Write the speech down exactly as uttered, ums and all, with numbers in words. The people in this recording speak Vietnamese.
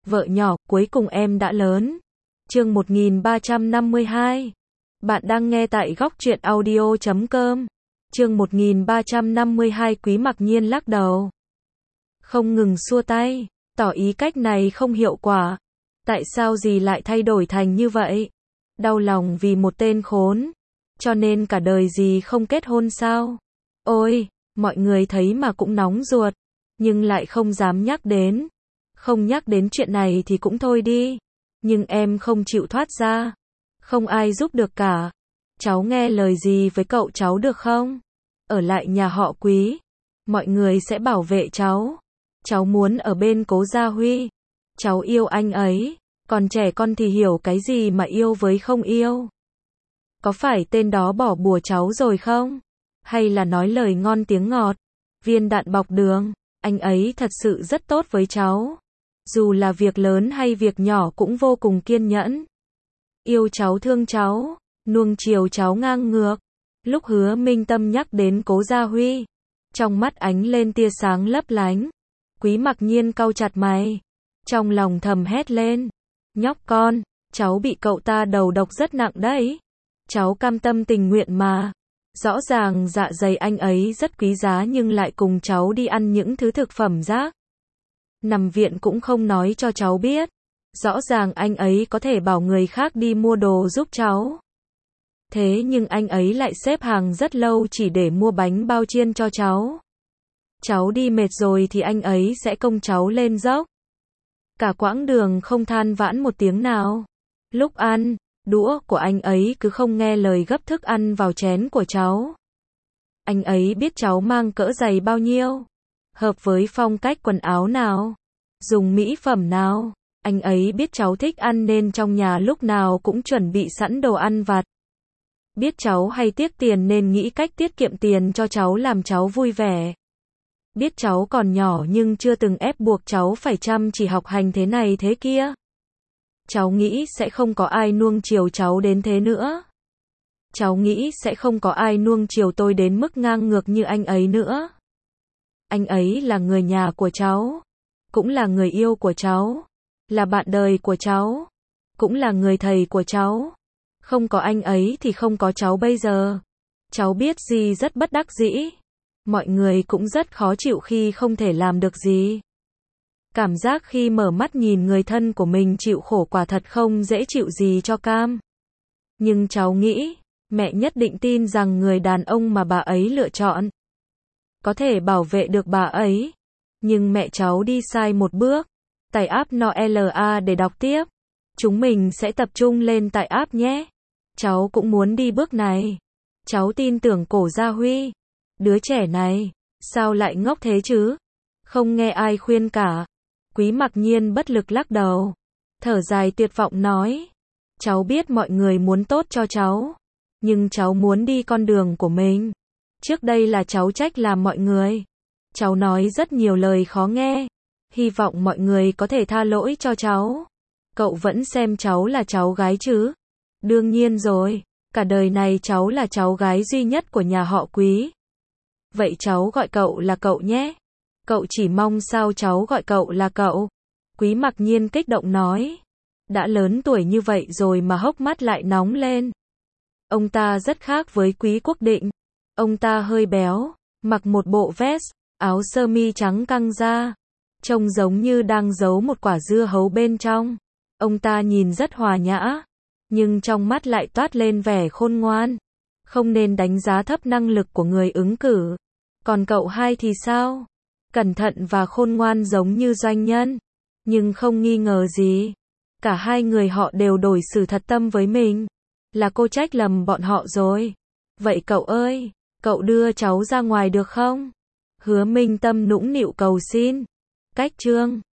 Vợ nhỏ, cuối cùng em đã lớn. Chương một nghìn ba trăm năm mươi hai. Bạn đang nghe tại góc truyện audio chấm com. Chương một nghìn ba trăm năm mươi hai. Quý Mặc Nhiên lắc đầu, không ngừng xua tay, tỏ ý cách này không hiệu quả. Tại sao dì lại thay đổi thành như vậy? Đau lòng vì một tên khốn, cho nên cả đời dì không kết hôn sao? Ôi, mọi người thấy mà cũng nóng ruột, nhưng lại không dám nhắc đến. Không nhắc đến chuyện này thì cũng thôi đi, nhưng em không chịu thoát ra. Không ai giúp được cả. Cháu nghe lời dì với cậu cháu được không? Ở lại nhà họ Quý, mọi người sẽ bảo vệ cháu. Cháu muốn ở bên Cố Gia Huy. Cháu yêu anh ấy, còn trẻ con thì hiểu cái gì mà yêu với không yêu. Có phải tên đó bỏ bùa cháu rồi không? Hay là nói lời ngon tiếng ngọt? Viên đạn bọc đường, anh ấy thật sự rất tốt với cháu. Dù là việc lớn hay việc nhỏ cũng vô cùng kiên nhẫn. Yêu cháu, thương cháu, nuông chiều cháu ngang ngược. Lúc Hứa Minh Tâm nhắc đến Cố Gia Huy, trong mắt ánh lên tia sáng lấp lánh. Quý Mặc Nhiên cau chặt mày, trong lòng thầm hét lên, nhóc con, cháu bị cậu ta đầu độc rất nặng đấy. Cháu cam tâm tình nguyện mà. Rõ ràng dạ dày anh ấy rất quý giá nhưng lại cùng cháu đi ăn những thứ thực phẩm rác. Nằm viện cũng không nói cho cháu biết. Rõ ràng anh ấy có thể bảo người khác đi mua đồ giúp cháu. Thế nhưng anh ấy lại xếp hàng rất lâu chỉ để mua bánh bao chiên cho cháu. Cháu đi mệt rồi thì anh ấy sẽ công cháu lên dốc. Cả quãng đường không than vãn một tiếng nào. Lúc ăn, đũa của anh ấy cứ không nghe lời gấp thức ăn vào chén của cháu. Anh ấy biết cháu mang cỡ giày bao nhiêu, hợp với phong cách quần áo nào, dùng mỹ phẩm nào. Anh ấy biết cháu thích ăn nên trong nhà lúc nào cũng chuẩn bị sẵn đồ ăn vặt. Biết cháu hay tiếc tiền nên nghĩ cách tiết kiệm tiền cho cháu làm cháu vui vẻ. Biết cháu còn nhỏ nhưng chưa từng ép buộc cháu phải chăm chỉ học hành thế này thế kia. Cháu nghĩ sẽ không có ai nuông chiều cháu đến thế nữa. Cháu nghĩ sẽ không có ai nuông chiều tôi đến mức ngang ngược như anh ấy nữa. Anh ấy là người nhà của cháu, cũng là người yêu của cháu, là bạn đời của cháu, cũng là người thầy của cháu. Không có anh ấy thì không có cháu bây giờ. Cháu biết gì rất bất đắc dĩ. Mọi người cũng rất khó chịu khi không thể làm được gì. Cảm giác khi mở mắt nhìn người thân của mình chịu khổ quả thật không dễ chịu gì cho cam. Nhưng cháu nghĩ, mẹ nhất định tin rằng người đàn ông mà bà ấy lựa chọn có thể bảo vệ được bà ấy. Nhưng mẹ cháu đi sai một bước. Tải app Noela để đọc tiếp. Chúng mình sẽ tập trung lên tải app nhé. Cháu cũng muốn đi bước này. Cháu tin tưởng Cố Gia Huy. Đứa trẻ này, sao lại ngốc thế chứ? Không nghe ai khuyên cả. Quý Mặc Nhiên bất lực lắc đầu, thở dài tuyệt vọng nói, cháu biết mọi người muốn tốt cho cháu, nhưng cháu muốn đi con đường của mình. Trước đây là cháu trách làm mọi người. Cháu nói rất nhiều lời khó nghe. Hy vọng mọi người có thể tha lỗi cho cháu. Cậu vẫn xem cháu là cháu gái chứ? Đương nhiên rồi, cả đời này cháu là cháu gái duy nhất của nhà họ Quý. Vậy cháu gọi cậu là cậu nhé. Cậu chỉ mong sao cháu gọi cậu là cậu. Quý Mặc Nhiên kích động nói. Đã lớn tuổi như vậy rồi mà hốc mắt lại nóng lên. Ông ta rất khác với Quý Quốc Định. Ông ta hơi béo, mặc một bộ vest, áo sơ mi trắng căng ra, trông giống như đang giấu một quả dưa hấu bên trong. Ông ta nhìn rất hòa nhã, nhưng trong mắt lại toát lên vẻ khôn ngoan. Không nên đánh giá thấp năng lực của người ứng cử. Còn cậu hai thì sao? Cẩn thận và khôn ngoan giống như doanh nhân. Nhưng không nghi ngờ gì, cả hai người họ đều đối xử thật tâm với mình. Là cô trách lầm bọn họ rồi. Vậy cậu ơi, cậu đưa cháu ra ngoài được không? Hứa Minh Tâm nũng nịu cầu xin. Cách chương